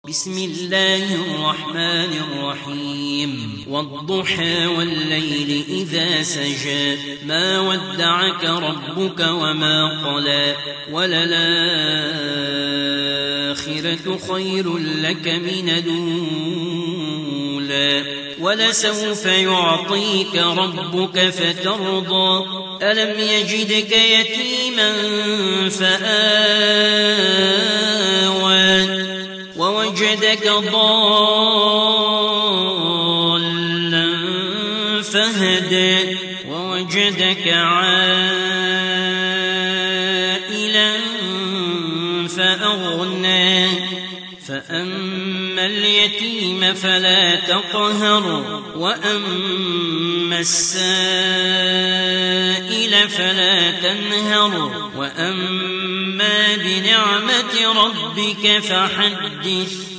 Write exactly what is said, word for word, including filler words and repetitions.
بسم الله الرحمن الرحيم والضحى والليل إذا سجى ما ودعك ربك وما قلى وللآخرة خير لك من الأولى ولسوف يعطيك ربك فترضى ألم يجدك يتيما فآوى ووجدك ضالا فهدى ووجدك عائلا فأغنى فأما اليتيم فلا تقهر وأما السائل فلا تنهر وأما بنعمة ربك فحدث